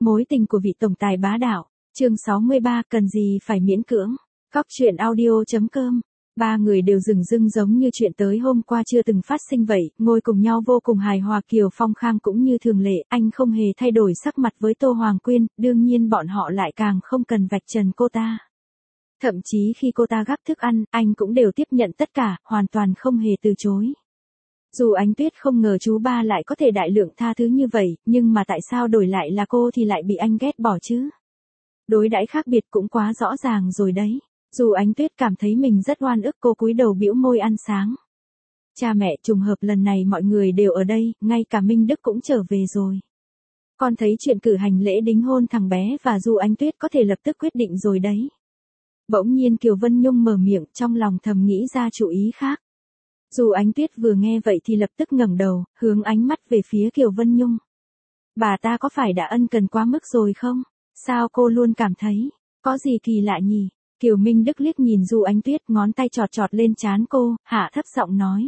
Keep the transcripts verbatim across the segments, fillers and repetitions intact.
Mối tình của vị tổng tài bá đạo. Chương sáu mươi ba, cần gì phải miễn cưỡng. Cóc truyện audio chấm com. Ba người đều dửng dưng giống như chuyện tới hôm qua chưa từng phát sinh vậy, ngồi cùng nhau vô cùng hài hòa. Kiều Phong Khang cũng như thường lệ, anh không hề thay đổi sắc mặt với Tô Hoàng Quyên, đương nhiên bọn họ lại càng không cần vạch trần cô ta. Thậm chí khi cô ta gắp thức ăn, anh cũng đều tiếp nhận tất cả, hoàn toàn không hề từ chối. Dù Ánh Tuyết không ngờ chú ba lại có thể đại lượng tha thứ như vậy, nhưng mà tại sao đổi lại là cô thì lại bị anh ghét bỏ chứ? Đối đãi khác biệt cũng quá rõ ràng rồi đấy. Dù Ánh Tuyết cảm thấy mình rất oan ức, cô cúi đầu bĩu môi ăn sáng. Cha mẹ, trùng hợp lần này mọi người đều ở đây, ngay cả Minh Đức cũng trở về rồi. Con thấy chuyện cử hành lễ đính hôn thằng bé và Du Ánh Tuyết có thể lập tức quyết định rồi đấy. Bỗng nhiên Kiều Vân Nhung mở miệng, trong lòng thầm nghĩ ra chủ ý khác. Dù Ánh Tuyết vừa nghe vậy thì lập tức ngẩng đầu, hướng ánh mắt về phía Kiều Vân Nhung. Bà ta có phải đã ân cần quá mức rồi không? Sao cô luôn cảm thấy, có gì kỳ lạ nhỉ? Kiều Minh Đức liếc nhìn Du Ánh Tuyết, ngón tay chọt chọt lên trán cô, hạ thấp giọng nói.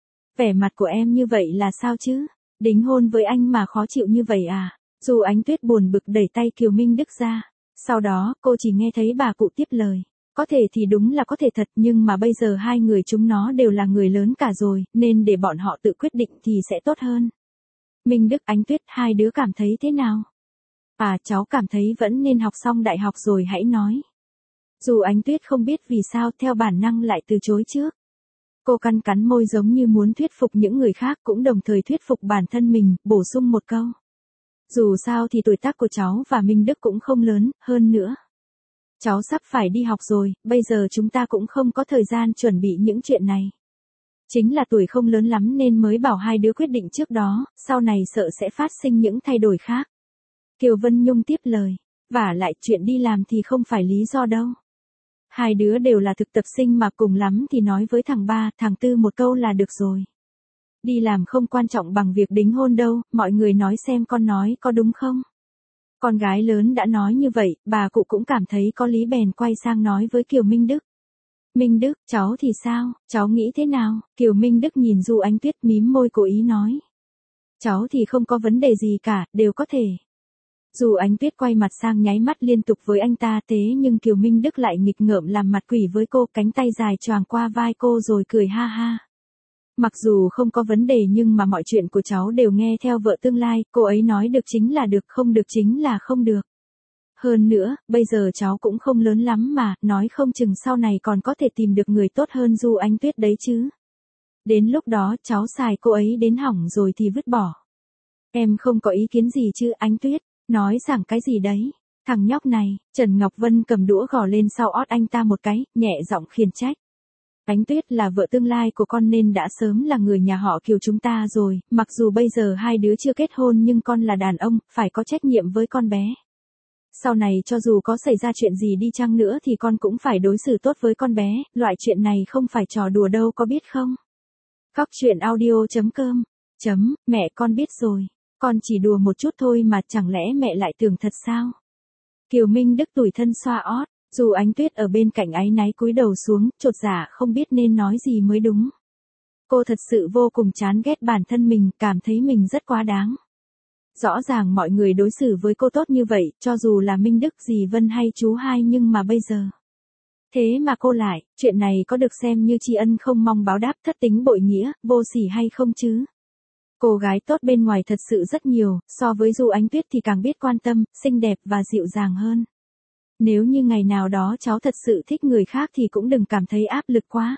Vẻ mặt của em như vậy là sao chứ? Đính hôn với anh mà khó chịu như vậy à? Du Ánh Tuyết buồn bực đẩy tay Kiều Minh Đức ra. Sau đó, cô chỉ nghe thấy bà cụ tiếp lời. Có thể thì đúng là có thể thật, nhưng mà bây giờ hai người chúng nó đều là người lớn cả rồi, nên để bọn họ tự quyết định thì sẽ tốt hơn. Minh Đức, Ánh Tuyết, hai đứa cảm thấy thế nào? À, cháu cảm thấy vẫn nên học xong đại học rồi hãy nói. Dù Ánh Tuyết không biết vì sao theo bản năng lại từ chối trước. Cô cắn cắn môi giống như muốn thuyết phục những người khác, cũng đồng thời thuyết phục bản thân mình, bổ sung một câu. Dù sao thì tuổi tác của cháu và Minh Đức cũng không lớn, hơn nữa. Cháu sắp phải đi học rồi, bây giờ chúng ta cũng không có thời gian chuẩn bị những chuyện này. Chính là tuổi không lớn lắm nên mới bảo hai đứa quyết định trước đó, sau này sợ sẽ phát sinh những thay đổi khác. Kiều Vân Nhung tiếp lời, vả lại chuyện đi làm thì không phải lý do đâu. Hai đứa đều là thực tập sinh mà, cùng lắm thì nói với thằng ba, thằng tư một câu là được rồi. Đi làm không quan trọng bằng việc đính hôn đâu, mọi người nói xem con nói có đúng không? Con gái lớn đã nói như vậy, bà cụ cũng cảm thấy có lý bèn quay sang nói với Kiều Minh Đức. Minh Đức, cháu thì sao, cháu nghĩ thế nào? Kiều Minh Đức nhìn Du Ánh Tuyết mím môi cố ý nói. Cháu thì không có vấn đề gì cả, đều có thể. Dù Ánh Tuyết quay mặt sang nháy mắt liên tục với anh ta, thế nhưng Kiều Minh Đức lại nghịch ngợm làm mặt quỷ với cô, cánh tay dài choàng qua vai cô rồi cười ha ha. Mặc dù không có vấn đề nhưng mà mọi chuyện của cháu đều nghe theo vợ tương lai, cô ấy nói được chính là được, không được chính là không được. Hơn nữa, bây giờ cháu cũng không lớn lắm mà, nói không chừng sau này còn có thể tìm được người tốt hơn Du Ánh Tuyết đấy chứ. Đến lúc đó cháu xài cô ấy đến hỏng rồi thì vứt bỏ. Em không có ý kiến gì chứ Ánh Tuyết, nói rằng cái gì đấy. Thằng nhóc này, Trần Ngọc Vân cầm đũa gò lên sau ót anh ta một cái, nhẹ giọng khiển trách. Ánh Tuyết là vợ tương lai của con nên đã sớm là người nhà họ Kiều chúng ta rồi, mặc dù bây giờ hai đứa chưa kết hôn nhưng con là đàn ông, phải có trách nhiệm với con bé. Sau này cho dù có xảy ra chuyện gì đi chăng nữa thì con cũng phải đối xử tốt với con bé, loại chuyện này không phải trò đùa đâu có biết không? Cóc truyện audio chấm com. Chấm, mẹ con biết rồi, con chỉ đùa một chút thôi mà, chẳng lẽ mẹ lại tưởng thật sao? Kiều Minh Đức tủi thân xoa ót. Dù Ánh Tuyết ở bên cạnh áy náy cúi đầu xuống, chột dạ không biết nên nói gì mới đúng. Cô thật sự vô cùng chán ghét bản thân mình, cảm thấy mình rất quá đáng. Rõ ràng mọi người đối xử với cô tốt như vậy, cho dù là Minh Đức, dì Vân hay chú hai, nhưng mà bây giờ. Thế mà cô lại, chuyện này có được xem như tri ân không mong báo đáp, thất tính bội nghĩa, vô sỉ hay không chứ? Cô gái tốt bên ngoài thật sự rất nhiều, so với Du Ánh Tuyết thì càng biết quan tâm, xinh đẹp và dịu dàng hơn. Nếu như ngày nào đó cháu thật sự thích người khác thì cũng đừng cảm thấy áp lực quá.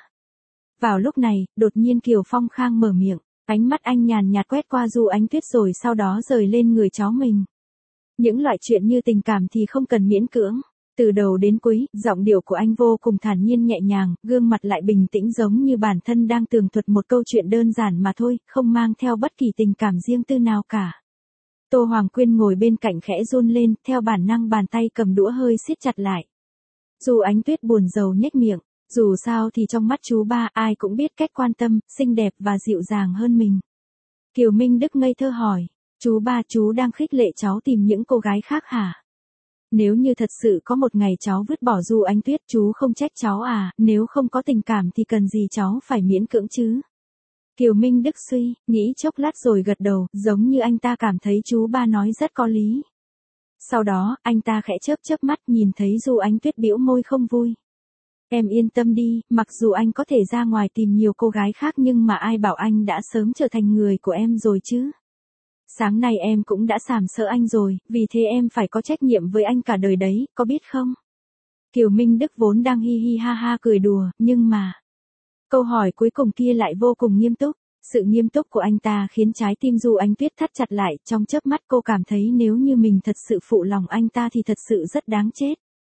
Vào lúc này, đột nhiên Kiều Phong Khang mở miệng, ánh mắt anh nhàn nhạt quét qua Du Ánh Tuyết rồi sau đó rời lên người cháu mình. Những loại chuyện như tình cảm thì không cần miễn cưỡng. Từ đầu đến cuối, giọng điệu của anh vô cùng thản nhiên nhẹ nhàng, gương mặt lại bình tĩnh giống như bản thân đang tường thuật một câu chuyện đơn giản mà thôi, không mang theo bất kỳ tình cảm riêng tư nào cả. Tô Hoàng Quyên ngồi bên cạnh khẽ run lên, theo bản năng bàn tay cầm đũa hơi siết chặt lại. Dù Ánh Tuyết buồn rầu nhếch miệng, dù sao thì trong mắt chú ba ai cũng biết cách quan tâm, xinh đẹp và dịu dàng hơn mình. Kiều Minh Đức ngây thơ hỏi, chú ba, chú đang khích lệ cháu tìm những cô gái khác hả? Nếu như thật sự có một ngày cháu vứt bỏ Du Ánh Tuyết, chú không trách cháu à, nếu không có tình cảm thì cần gì cháu phải miễn cưỡng chứ? Kiều Minh Đức suy, nghĩ chốc lát rồi gật đầu, giống như anh ta cảm thấy chú ba nói rất có lý. Sau đó, anh ta khẽ chớp chớp mắt nhìn thấy Du Ánh Tuyết bĩu môi không vui. Em yên tâm đi, mặc dù anh có thể ra ngoài tìm nhiều cô gái khác nhưng mà ai bảo anh đã sớm trở thành người của em rồi chứ. Sáng nay em cũng đã sàm sỡ anh rồi, vì thế em phải có trách nhiệm với anh cả đời đấy, có biết không? Kiều Minh Đức vốn đang hi hi ha ha cười đùa, nhưng mà... Câu hỏi cuối cùng kia lại vô cùng nghiêm túc. Sự nghiêm túc của anh ta khiến trái tim Du Ánh Tuyết thắt chặt lại, trong chớp mắt cô cảm thấy nếu như mình thật sự phụ lòng anh ta thì thật sự rất đáng chết.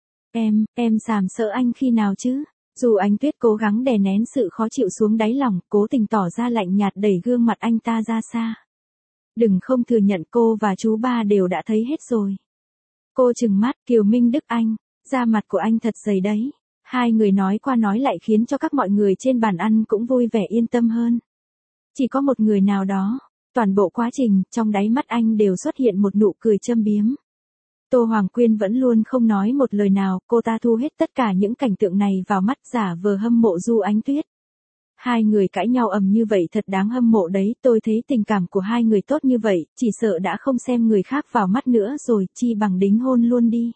Em, em sàm sỡ anh khi nào chứ? Du Ánh Tuyết cố gắng đè nén sự khó chịu xuống đáy lòng, cố tình tỏ ra lạnh nhạt đẩy gương mặt anh ta ra xa. Đừng không thừa nhận cô và chú ba đều đã thấy hết rồi. Cô trừng mắt, Kiều Minh Đức anh, da mặt của anh thật dày đấy. Hai người nói qua nói lại khiến cho các mọi người trên bàn ăn cũng vui vẻ yên tâm hơn. Chỉ có một người nào đó, toàn bộ quá trình, trong đáy mắt anh đều xuất hiện một nụ cười châm biếm. Tô Hoàng Quyên vẫn luôn không nói một lời nào, cô ta thu hết tất cả những cảnh tượng này vào mắt giả vờ hâm mộ Du Ánh Tuyết. Hai người cãi nhau ầm như vậy thật đáng hâm mộ đấy, tôi thấy tình cảm của hai người tốt như vậy, chỉ sợ đã không xem người khác vào mắt nữa rồi, chi bằng đính hôn luôn đi.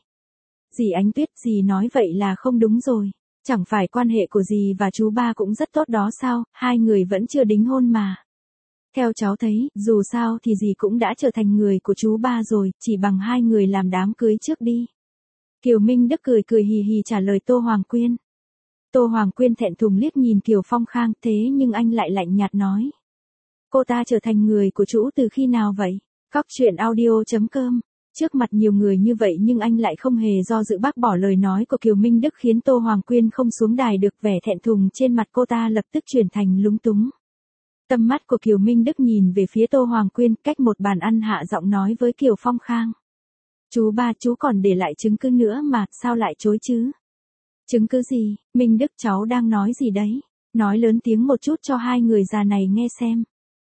Dì Ánh Tuyết, dì nói vậy là không đúng rồi, chẳng phải quan hệ của dì và chú ba cũng rất tốt đó sao, hai người vẫn chưa đính hôn mà. Theo cháu thấy, dù sao thì dì cũng đã trở thành người của chú ba rồi, chỉ bằng hai người làm đám cưới trước đi. Kiều Minh Đức cười cười hì hì trả lời Tô Hoàng Quyên. Tô Hoàng Quyên thẹn thùng liếc nhìn Kiều Phong Khang, thế nhưng anh lại lạnh nhạt nói. Cô ta trở thành người của chú từ khi nào vậy? Cóc truyện audio chấm com. Trước mặt nhiều người như vậy nhưng anh lại không hề do dự bác bỏ lời nói của Kiều Minh Đức khiến Tô Hoàng Quyên không xuống đài được, vẻ thẹn thùng trên mặt cô ta lập tức chuyển thành lúng túng. Tầm mắt của Kiều Minh Đức nhìn về phía Tô Hoàng Quyên, cách một bàn ăn hạ giọng nói với Kiều Phong Khang. Chú ba, chú còn để lại chứng cứ nữa mà, sao lại chối chứ? Chứng cứ gì? Minh Đức, cháu đang nói gì đấy? Nói lớn tiếng một chút cho hai người già này nghe xem.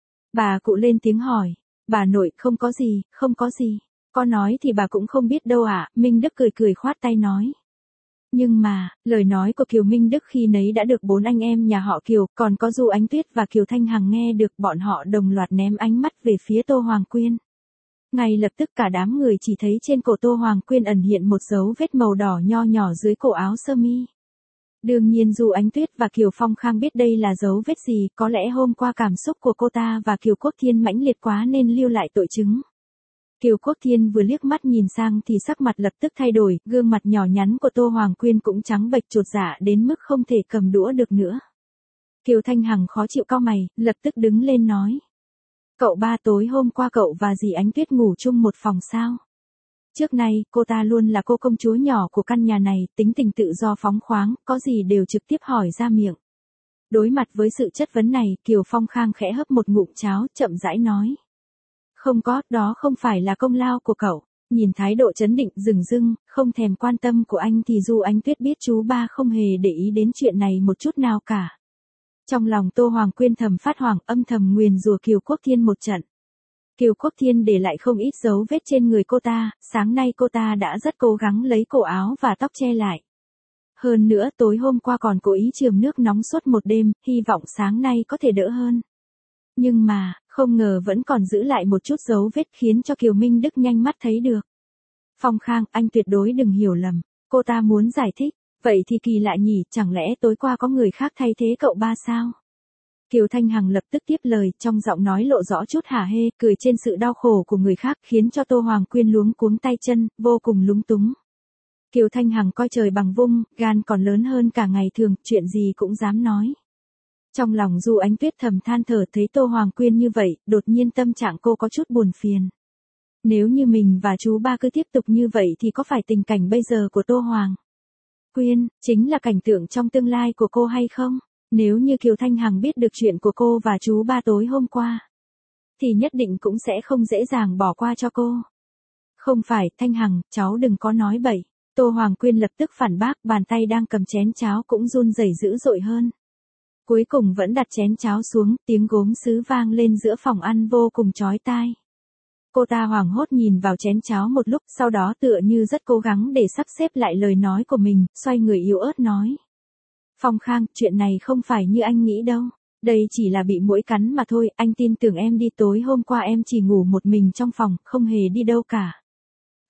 Bà cụ lên tiếng hỏi. Bà nội, không có gì, không có gì. Có nói thì bà cũng không biết đâu ạ, à? Minh Đức cười cười khoát tay nói. Nhưng mà, lời nói của Kiều Minh Đức khi nấy đã được bốn anh em nhà họ Kiều, còn có Du Ánh Tuyết và Kiều Thanh Hằng nghe được, bọn họ đồng loạt ném ánh mắt về phía Tô Hoàng Quyên. Ngay lập tức cả đám người chỉ thấy trên cổ Tô Hoàng Quyên ẩn hiện một dấu vết màu đỏ nho nhỏ dưới cổ áo sơ mi. Đương nhiên Du Ánh Tuyết và Kiều Phong Khang biết đây là dấu vết gì, có lẽ hôm qua cảm xúc của cô ta và Kiều Quốc Thiên mãnh liệt quá nên lưu lại tội chứng. Kiều Quốc Thiên vừa liếc mắt nhìn sang thì sắc mặt lập tức thay đổi, gương mặt nhỏ nhắn của Tô Hoàng Quyên cũng trắng bệch chột dạ đến mức không thể cầm đũa được nữa. Kiều Thanh Hằng khó chịu cau mày, lập tức đứng lên nói. Cậu ba, tối hôm qua cậu và dì Ánh Tuyết ngủ chung một phòng sao? Trước nay, cô ta luôn là cô công chúa nhỏ của căn nhà này, tính tình tự do phóng khoáng, có gì đều trực tiếp hỏi ra miệng. Đối mặt với sự chất vấn này, Kiều Phong Khang khẽ hấp một ngụm cháo, chậm rãi nói. Không có, đó không phải là công lao của cậu. Nhìn thái độ trấn định, dửng dưng, không thèm quan tâm của anh thì Du Ánh Tuyết biết chú ba không hề để ý đến chuyện này một chút nào cả. Trong lòng Tô Hoàng Quyên thầm phát hoảng, âm thầm nguyền rủa Kiều Quốc Thiên một trận. Kiều Quốc Thiên để lại không ít dấu vết trên người cô ta, sáng nay cô ta đã rất cố gắng lấy cổ áo và tóc che lại. Hơn nữa tối hôm qua còn cố ý chườm nước nóng suốt một đêm, hy vọng sáng nay có thể đỡ hơn. Nhưng mà, không ngờ vẫn còn giữ lại một chút dấu vết khiến cho Kiều Minh Đức nhanh mắt thấy được. Phong Khang, anh tuyệt đối đừng hiểu lầm, cô ta muốn giải thích, vậy thì kỳ lạ nhỉ, chẳng lẽ tối qua có người khác thay thế cậu ba sao? Kiều Thanh Hằng lập tức tiếp lời, trong giọng nói lộ rõ chút hả hê, cười trên sự đau khổ của người khác khiến cho Tô Hoàng Quyên luống cuống tay chân, vô cùng lúng túng. Kiều Thanh Hằng coi trời bằng vung, gan còn lớn hơn cả ngày thường, chuyện gì cũng dám nói. Trong lòng Du Ánh Tuyết thầm than thở, thấy Tô Hoàng Quyên như vậy, đột nhiên tâm trạng cô có chút buồn phiền. Nếu như mình và chú ba cứ tiếp tục như vậy thì có phải tình cảnh bây giờ của Tô Hoàng Quyên chính là cảnh tượng trong tương lai của cô hay không? Nếu như Kiều Thanh Hằng biết được chuyện của cô và chú ba tối hôm qua, thì nhất định cũng sẽ không dễ dàng bỏ qua cho cô. Không phải, Thanh Hằng, cháu đừng có nói bậy. Tô Hoàng Quyên lập tức phản bác, bàn tay đang cầm chén cháo cũng run rẩy dữ dội hơn. Cuối cùng vẫn đặt chén cháo xuống, tiếng gốm sứ vang lên giữa phòng ăn vô cùng chói tai. Cô ta hoảng hốt nhìn vào chén cháo một lúc, sau đó tựa như rất cố gắng để sắp xếp lại lời nói của mình, xoay người yếu ớt nói. Phong Khang, chuyện này không phải như anh nghĩ đâu. Đây chỉ là bị muỗi cắn mà thôi, anh tin tưởng em đi, tối hôm qua em chỉ ngủ một mình trong phòng, không hề đi đâu cả.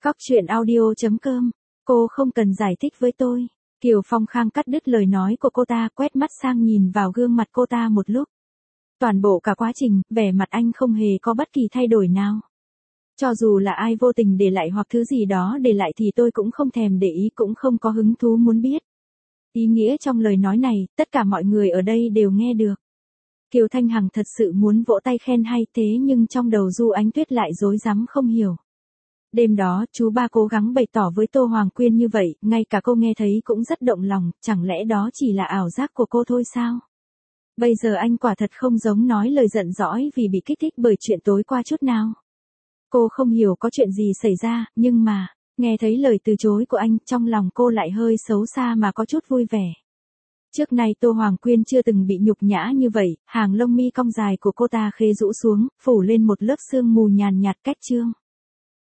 Cóc truyện audio.com. Cô không cần giải thích với tôi. Kiều Phong Khang cắt đứt lời nói của cô ta, quét mắt sang nhìn vào gương mặt cô ta một lúc. Toàn bộ cả quá trình, vẻ mặt anh không hề có bất kỳ thay đổi nào. Cho dù là ai vô tình để lại hoặc thứ gì đó để lại thì tôi cũng không thèm để ý, cũng không có hứng thú muốn biết. Ý nghĩa trong lời nói này, tất cả mọi người ở đây đều nghe được. Kiều Thanh Hằng thật sự muốn vỗ tay khen hay, thế nhưng trong đầu Du Ánh Tuyết lại rối rắm không hiểu. Đêm đó, chú ba cố gắng bày tỏ với Tô Hoàng Quyên như vậy, ngay cả cô nghe thấy cũng rất động lòng, chẳng lẽ đó chỉ là ảo giác của cô thôi sao? Bây giờ anh quả thật không giống nói lời giận dỗi vì bị kích thích bởi chuyện tối qua chút nào. Cô không hiểu có chuyện gì xảy ra, nhưng mà, nghe thấy lời từ chối của anh, trong lòng cô lại hơi xấu xa mà có chút vui vẻ. Trước nay Tô Hoàng Quyên chưa từng bị nhục nhã như vậy, hàng lông mi cong dài của cô ta khẽ rũ xuống, phủ lên một lớp sương mù nhàn nhạt cách trương.